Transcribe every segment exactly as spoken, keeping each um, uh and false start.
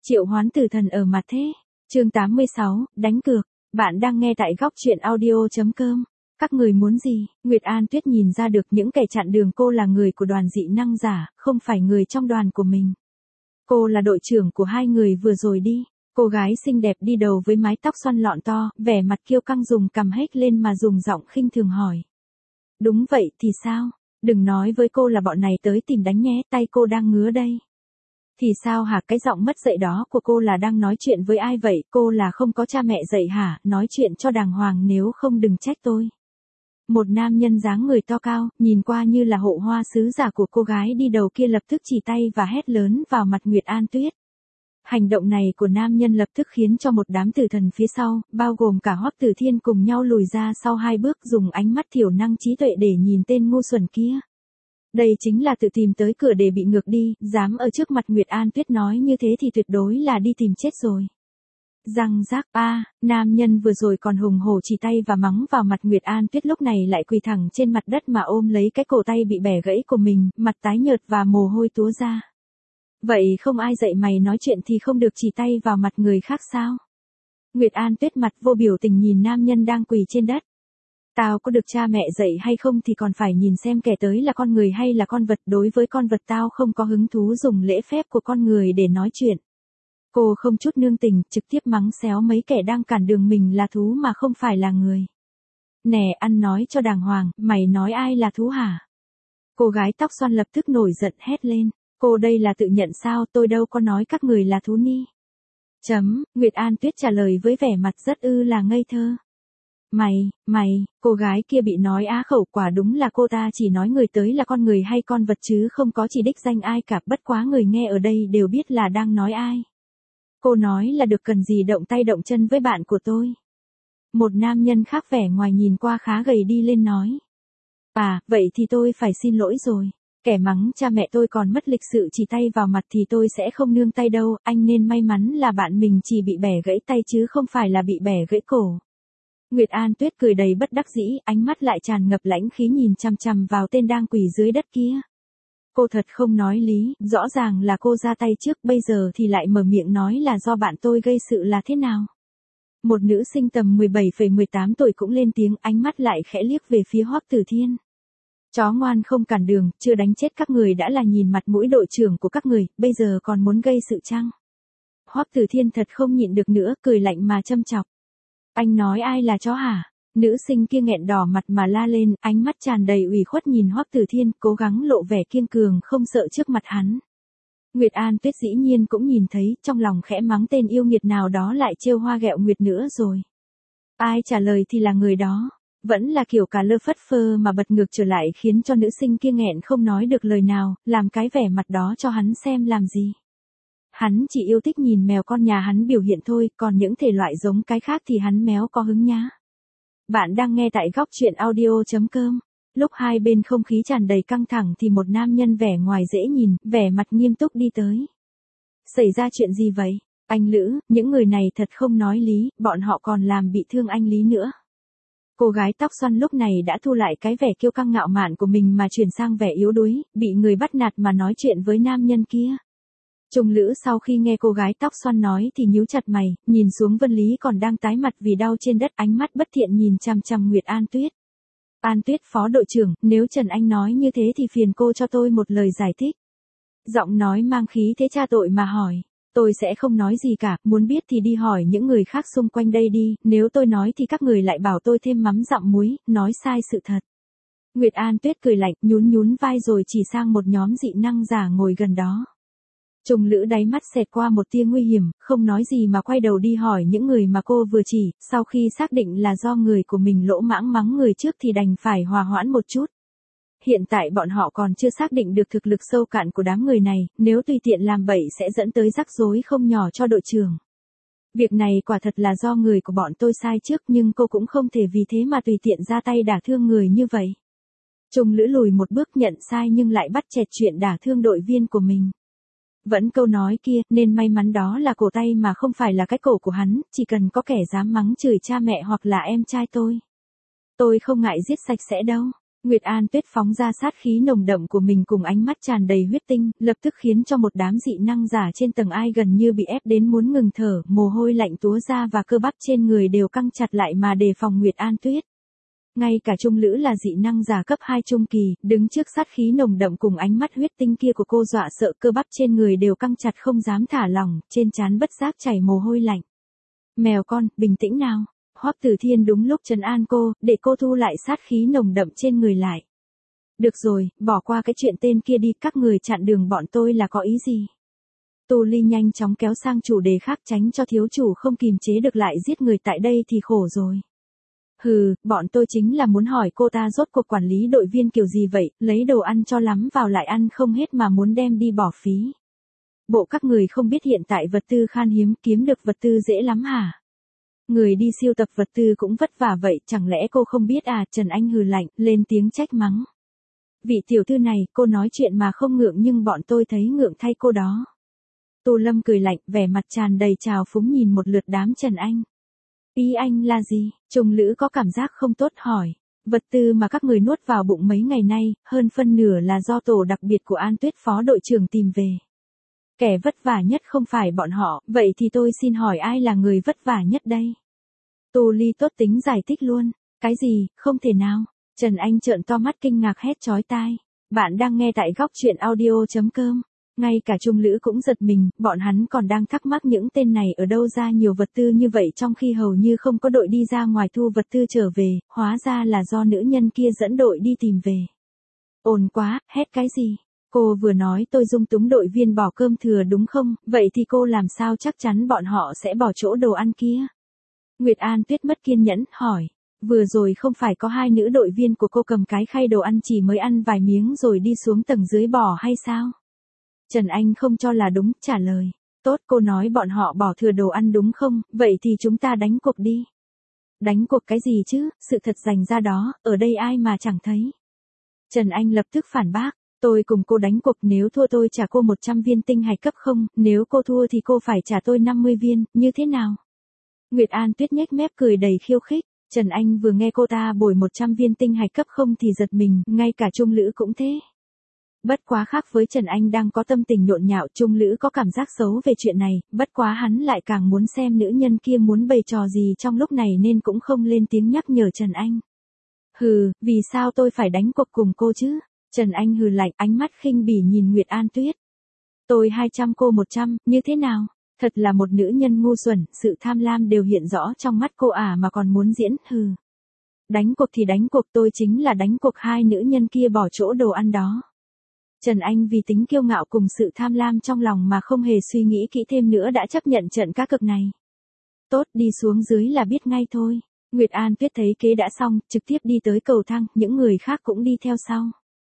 Triệu hoán tử thần ở mặt thế. Chương tám mươi sáu, đánh cược. Bạn đang nghe tại góc truyện audio.com. Các người muốn gì? Nguyệt An Tuyết nhìn ra được những kẻ chặn đường cô là người của đoàn dị năng giả, không phải người trong đoàn của mình. Cô là đội trưởng của hai người vừa rồi đi. Cô gái xinh đẹp đi đầu với mái tóc xoăn lọn to, vẻ mặt kiêu căng dùng cằm hếch lên mà dùng giọng khinh thường hỏi. Đúng vậy thì sao? Đừng nói với cô là bọn này tới tìm đánh nhé, tay cô đang ngứa đây. Thì sao hả, cái giọng mất dạy đó của cô là đang nói chuyện với ai vậy, cô là không có cha mẹ dạy hả, nói chuyện cho đàng hoàng nếu không đừng trách tôi. Một nam nhân dáng người to cao, nhìn qua như là hộ hoa sứ giả của cô gái đi đầu kia lập tức chỉ tay và hét lớn vào mặt Nguyệt An Tuyết. Hành động này của nam nhân lập tức khiến cho một đám tử thần phía sau, bao gồm cả Hoắc Tử Thiên cùng nhau lùi ra sau hai bước dùng ánh mắt thiểu năng trí tuệ để nhìn tên ngu xuẩn kia. Đây chính là tự tìm tới cửa để bị ngược đi, dám ở trước mặt Nguyệt An Tuyết nói như thế thì tuyệt đối là đi tìm chết rồi. Răng rác a, nam nhân vừa rồi còn hùng hổ chỉ tay và mắng vào mặt Nguyệt An Tuyết lúc này lại quỳ thẳng trên mặt đất mà ôm lấy cái cổ tay bị bẻ gãy của mình, mặt tái nhợt và mồ hôi túa ra. Vậy không ai dạy mày nói chuyện thì không được chỉ tay vào mặt người khác sao? Nguyệt An Tuyết mặt vô biểu tình nhìn nam nhân đang quỳ trên đất. Tao có được cha mẹ dạy hay không thì còn phải nhìn xem kẻ tới là con người hay là con vật, đối với con vật tao không có hứng thú dùng lễ phép của con người để nói chuyện. Cô không chút nương tình, trực tiếp mắng xéo mấy kẻ đang cản đường mình là thú mà không phải là người. Nè, ăn nói cho đàng hoàng, mày nói ai là thú hả? Cô gái tóc xoăn lập tức nổi giận hét lên. Cô đây là tự nhận sao, tôi đâu có nói các người là thú ni. Chấm, Nguyệt An Tuyết trả lời với vẻ mặt rất ư là ngây thơ. Mày, mày, cô gái kia bị nói á khẩu, quả đúng là cô ta chỉ nói người tới là con người hay con vật chứ không có chỉ đích danh ai cả, bất quá người nghe ở đây đều biết là đang nói ai. Cô nói là được cần gì động tay động chân với bạn của tôi. Một nam nhân khác vẻ ngoài nhìn qua khá gầy đi lên nói. À, vậy thì tôi phải xin lỗi rồi. Kẻ mắng cha mẹ tôi còn mất lịch sự chỉ tay vào mặt thì tôi sẽ không nương tay đâu, anh nên may mắn là bạn mình chỉ bị bẻ gãy tay chứ không phải là bị bẻ gãy cổ. Nguyệt An Tuyết cười đầy bất đắc dĩ, ánh mắt lại tràn ngập lãnh khí nhìn chằm chằm vào tên đang quỳ dưới đất kia. Cô thật không nói lý, rõ ràng là cô ra tay trước, bây giờ thì lại mở miệng nói là do bạn tôi gây sự là thế nào. Một nữ sinh tầm mười bảy mười tám tuổi cũng lên tiếng, ánh mắt lại khẽ liếc về phía Hoắc Tử Thiên. Chó ngoan không cản đường, chưa đánh chết các người đã là nhìn mặt mũi đội trưởng của các người, bây giờ còn muốn gây sự chăng? Hoắc Tử Thiên thật không nhịn được nữa, cười lạnh mà châm chọc. Anh nói ai là chó hả? Nữ sinh kia nghẹn đỏ mặt mà la lên, ánh mắt tràn đầy ủy khuất nhìn Hoắc Tử Thiên, cố gắng lộ vẻ kiên cường không sợ trước mặt hắn. Nguyệt An Tuyết dĩ nhiên cũng nhìn thấy, trong lòng khẽ mắng tên yêu nghiệt nào đó lại trêu hoa ghẹo Nguyệt nữa rồi. Ai trả lời thì là người đó. Vẫn là kiểu cà lơ phất phơ mà bật ngược trở lại khiến cho nữ sinh kia nghẹn không nói được lời nào, làm cái vẻ mặt đó cho hắn xem làm gì. Hắn chỉ yêu thích nhìn mèo con nhà hắn biểu hiện thôi, còn những thể loại giống cái khác thì hắn méo có hứng nhá. Bạn đang nghe tại góc truyện audio.com. Lúc hai bên không khí tràn đầy căng thẳng thì một nam nhân vẻ ngoài dễ nhìn, vẻ mặt nghiêm túc đi tới. Xảy ra chuyện gì vậy? Anh Lữ, những người này thật không nói lý, bọn họ còn làm bị thương anh Lý nữa. Cô gái tóc xoăn lúc này đã thu lại cái vẻ kiêu căng ngạo mạn của mình mà chuyển sang vẻ yếu đuối, bị người bắt nạt mà nói chuyện với nam nhân kia. Trung Lữ sau khi nghe cô gái tóc xoăn nói thì nhíu chặt mày, nhìn xuống Vân Lý còn đang tái mặt vì đau trên đất, ánh mắt bất thiện nhìn chằm chằm Nguyệt An Tuyết. An Tuyết phó đội trưởng, nếu Trần Anh nói như thế thì phiền cô cho tôi một lời giải thích. Giọng nói mang khí thế tra tội mà hỏi. Tôi sẽ không nói gì cả, muốn biết thì đi hỏi những người khác xung quanh đây đi, nếu tôi nói thì các người lại bảo tôi thêm mắm dặm muối, nói sai sự thật. Nguyệt An Tuyết cười lạnh, nhún nhún vai rồi chỉ sang một nhóm dị năng giả ngồi gần đó. Trung Lữ đáy mắt xẹt qua một tia nguy hiểm, không nói gì mà quay đầu đi hỏi những người mà cô vừa chỉ, sau khi xác định là do người của mình lỗ mãng mắng người trước thì đành phải hòa hoãn một chút. Hiện tại bọn họ còn chưa xác định được thực lực sâu cạn của đám người này, nếu tùy tiện làm bậy sẽ dẫn tới rắc rối không nhỏ cho đội trưởng. Việc này quả thật là do người của bọn tôi sai trước nhưng cô cũng không thể vì thế mà tùy tiện ra tay đả thương người như vậy. Trung Lữ lùi một bước nhận sai nhưng lại bắt chẹt chuyện đả thương đội viên của mình. Vẫn câu nói kia, nên may mắn đó là cổ tay mà không phải là cái cổ của hắn, chỉ cần có kẻ dám mắng chửi cha mẹ hoặc là em trai tôi. Tôi không ngại giết sạch sẽ đâu. Nguyệt An Tuyết phóng ra sát khí nồng đậm của mình cùng ánh mắt tràn đầy huyết tinh, lập tức khiến cho một đám dị năng giả trên tầng ai gần như bị ép đến muốn ngừng thở, mồ hôi lạnh túa ra và cơ bắp trên người đều căng chặt lại mà đề phòng Nguyệt An Tuyết. Ngay cả Trung Lữ là dị năng giả cấp hai trung kỳ, đứng trước sát khí nồng đậm cùng ánh mắt huyết tinh kia của cô dọa sợ cơ bắp trên người đều căng chặt không dám thả lỏng, trên trán bất giác chảy mồ hôi lạnh. Mèo con, bình tĩnh nào. Hoắc Tử Thiên đúng lúc trấn an cô, để cô thu lại sát khí nồng đậm trên người lại. Được rồi, bỏ qua cái chuyện tên kia đi, các người chặn đường bọn tôi là có ý gì? Tô Ly nhanh chóng kéo sang chủ đề khác tránh cho thiếu chủ không kìm chế được lại giết người tại đây thì khổ rồi. Hừ, bọn tôi chính là muốn hỏi cô ta rốt cuộc quản lý đội viên kiểu gì vậy, lấy đồ ăn cho lắm vào lại ăn không hết mà muốn đem đi bỏ phí. Bộ các người không biết hiện tại vật tư khan hiếm, kiếm được vật tư dễ lắm hả? Người đi siêu tập vật tư cũng vất vả vậy, chẳng lẽ cô không biết à? Trần Anh hừ lạnh, lên tiếng trách mắng. Vị tiểu thư này, cô nói chuyện mà không ngượng nhưng bọn tôi thấy ngượng thay cô đó. Tô Lâm cười lạnh, vẻ mặt tràn đầy trào phúng nhìn một lượt đám Trần Anh. Ý anh là gì? Trung Lữ có cảm giác không tốt hỏi. Vật tư mà các người nuốt vào bụng mấy ngày nay, hơn phân nửa là do tổ đặc biệt của An Tuyết phó đội trưởng tìm về. Kẻ vất vả nhất không phải bọn họ, vậy thì tôi xin hỏi ai là người vất vả nhất đây? Tô Ly tốt tính giải thích luôn. Cái gì, không thể nào. Trần Anh trợn to mắt kinh ngạc hét chói tai. Bạn đang nghe tại góc truyện audio chấm com. Ngay cả Trung Lữ cũng giật mình, bọn hắn còn đang thắc mắc những tên này ở đâu ra nhiều vật tư như vậy trong khi hầu như không có đội đi ra ngoài thu vật tư trở về, hóa ra là do nữ nhân kia dẫn đội đi tìm về. Ồn quá, hét cái gì? Cô vừa nói tôi dung túng đội viên bỏ cơm thừa đúng không, vậy thì cô làm sao chắc chắn bọn họ sẽ bỏ chỗ đồ ăn kia? Nguyệt An Tuyết mất kiên nhẫn, hỏi. Vừa rồi không phải có hai nữ đội viên của cô cầm cái khay đồ ăn chỉ mới ăn vài miếng rồi đi xuống tầng dưới bỏ hay sao? Trần Anh không cho là đúng, trả lời. Tốt, cô nói bọn họ bỏ thừa đồ ăn đúng không, vậy thì chúng ta đánh cuộc đi. Đánh cuộc cái gì chứ, sự thật dành ra đó, ở đây ai mà chẳng thấy. Trần Anh lập tức phản bác. Tôi cùng cô đánh cuộc, nếu thua tôi trả cô một trăm viên tinh hạch cấp không, nếu cô thua thì cô phải trả tôi năm mươi viên, như thế nào? Nguyệt An Tuyết nhếch mép cười đầy khiêu khích. Trần Anh vừa nghe cô ta bồi một trăm viên tinh hạch cấp không thì giật mình, ngay cả Trung Lữ cũng thế. Bất quá khác với Trần Anh đang có tâm tình nhộn nhạo, Trung Lữ có cảm giác xấu về chuyện này, bất quá hắn lại càng muốn xem nữ nhân kia muốn bày trò gì trong lúc này nên cũng không lên tiếng nhắc nhở Trần Anh. Hừ, vì sao tôi phải đánh cuộc cùng cô chứ? Trần Anh hừ lạnh, ánh mắt khinh bỉ nhìn Nguyệt An Tuyết. Tôi hai trăm cô một trăm, như thế nào? Thật là một nữ nhân ngu xuẩn, sự tham lam đều hiện rõ trong mắt cô à mà còn muốn diễn, hừ. Đánh cuộc thì đánh cuộc, tôi chính là đánh cuộc hai nữ nhân kia bỏ chỗ đồ ăn đó. Trần Anh vì tính kiêu ngạo cùng sự tham lam trong lòng mà không hề suy nghĩ kỹ thêm nữa đã chấp nhận trận cá cược này. Tốt, đi xuống dưới là biết ngay thôi. Nguyệt An Tuyết thấy kế đã xong, trực tiếp đi tới cầu thang, những người khác cũng đi theo sau.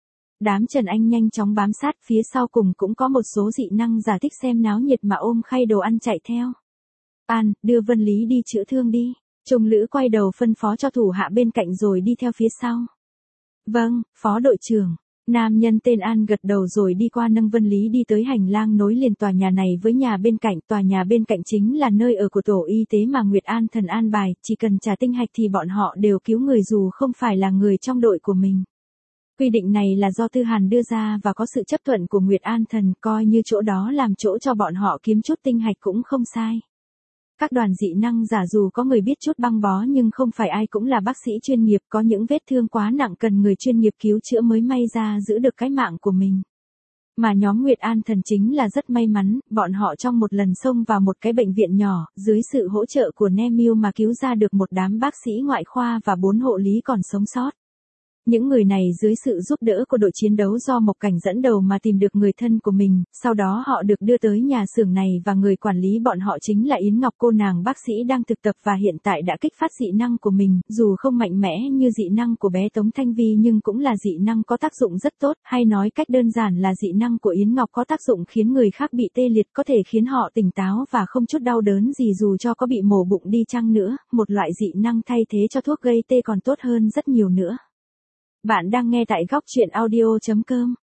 Đám Trần Anh nhanh chóng bám sát, phía sau cùng cũng có một số dị năng giả thích xem náo nhiệt mà ôm khay đồ ăn chạy theo. An, đưa Vân Lý đi chữa thương đi. Trung Lữ quay đầu phân phó cho thủ hạ bên cạnh rồi đi theo phía sau. Vâng, phó đội trưởng. Nam nhân tên An gật đầu rồi đi qua nâng Vân Lý đi tới hành lang nối liền tòa nhà này với nhà bên cạnh. Tòa nhà bên cạnh chính là nơi ở của tổ y tế mà Nguyệt An Thần an bài, chỉ cần trả tinh hạch thì bọn họ đều cứu người dù không phải là người trong đội của mình. Quy định này là do Tư Hàn đưa ra và có sự chấp thuận của Nguyệt An Thần, coi như chỗ đó làm chỗ cho bọn họ kiếm chút tinh hạch cũng không sai. Các đoàn dị năng giả dù có người biết chút băng bó nhưng không phải ai cũng là bác sĩ chuyên nghiệp, có những vết thương quá nặng cần người chuyên nghiệp cứu chữa mới may ra giữ được cái mạng của mình. Mà nhóm Nguyệt An Thần chính là rất may mắn, bọn họ trong một lần xông vào một cái bệnh viện nhỏ, dưới sự hỗ trợ của Nemiu mà cứu ra được một đám bác sĩ ngoại khoa và bốn hộ lý còn sống sót. Những người này dưới sự giúp đỡ của đội chiến đấu do Mộc Cảnh dẫn đầu mà tìm được người thân của mình, sau đó họ được đưa tới nhà xưởng này và người quản lý bọn họ chính là Yến Ngọc, cô nàng bác sĩ đang thực tập và hiện tại đã kích phát dị năng của mình, dù không mạnh mẽ như dị năng của bé Tống Thanh Vi nhưng cũng là dị năng có tác dụng rất tốt, hay nói cách đơn giản là dị năng của Yến Ngọc có tác dụng khiến người khác bị tê liệt, có thể khiến họ tỉnh táo và không chút đau đớn gì dù cho có bị mổ bụng đi chăng nữa, một loại dị năng thay thế cho thuốc gây tê còn tốt hơn rất nhiều nữa. Bạn đang nghe tại góc truyện audio chấm com.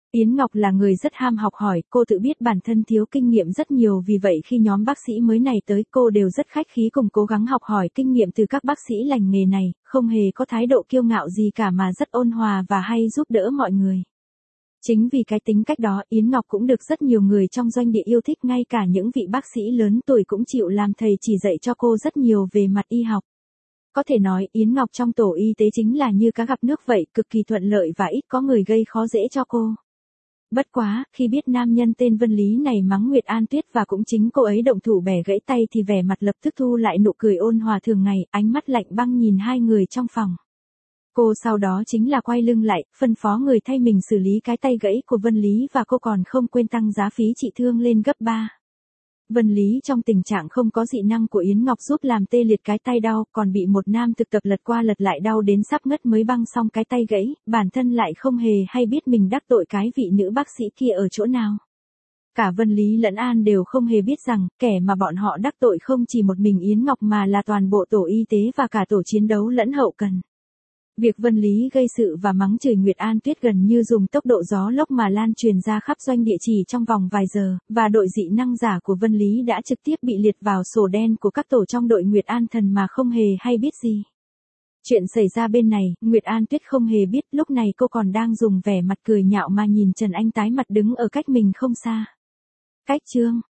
Yến Ngọc là người rất ham học hỏi, cô tự biết bản thân thiếu kinh nghiệm rất nhiều, vì vậy khi nhóm bác sĩ mới này tới cô đều rất khách khí cùng cố gắng học hỏi kinh nghiệm từ các bác sĩ lành nghề này, không hề có thái độ kiêu ngạo gì cả mà rất ôn hòa và hay giúp đỡ mọi người. Chính vì cái tính cách đó, Yến Ngọc cũng được rất nhiều người trong doanh địa yêu thích, ngay cả những vị bác sĩ lớn tuổi cũng chịu làm thầy chỉ dạy cho cô rất nhiều về mặt y học. Có thể nói Yến Ngọc trong tổ y tế chính là như cá gặp nước vậy, cực kỳ thuận lợi và ít có người gây khó dễ cho cô. Bất quá, khi biết nam nhân tên Vân Lý này mắng Nguyệt An Tuyết và cũng chính cô ấy động thủ bẻ gãy tay thì vẻ mặt lập tức thu lại nụ cười ôn hòa thường ngày, ánh mắt lạnh băng nhìn hai người trong phòng. Cô sau đó chính là quay lưng lại, phân phó người thay mình xử lý cái tay gãy của Vân Lý và cô còn không quên tăng giá phí trị thương lên gấp ba. Vân Lý trong tình trạng không có dị năng của Yến Ngọc giúp làm tê liệt cái tay đau, còn bị một nam thực tập lật qua lật lại đau đến sắp ngất mới băng xong cái tay gãy, bản thân lại không hề hay biết mình đắc tội cái vị nữ bác sĩ kia ở chỗ nào. Cả Vân Lý lẫn An đều không hề biết rằng, kẻ mà bọn họ đắc tội không chỉ một mình Yến Ngọc mà là toàn bộ tổ y tế và cả tổ chiến đấu lẫn hậu cần. Việc Vân Lý gây sự và mắng chửi Nguyệt An Tuyết gần như dùng tốc độ gió lốc mà lan truyền ra khắp doanh địa chỉ trong vòng vài giờ, và đội dị năng giả của Vân Lý đã trực tiếp bị liệt vào sổ đen của các tổ trong đội Nguyệt An Thần mà không hề hay biết gì. Chuyện xảy ra bên này, Nguyệt An Tuyết không hề biết, lúc này cô còn đang dùng vẻ mặt cười nhạo mà nhìn Trần Anh tái mặt đứng ở cách mình không xa. Cách chương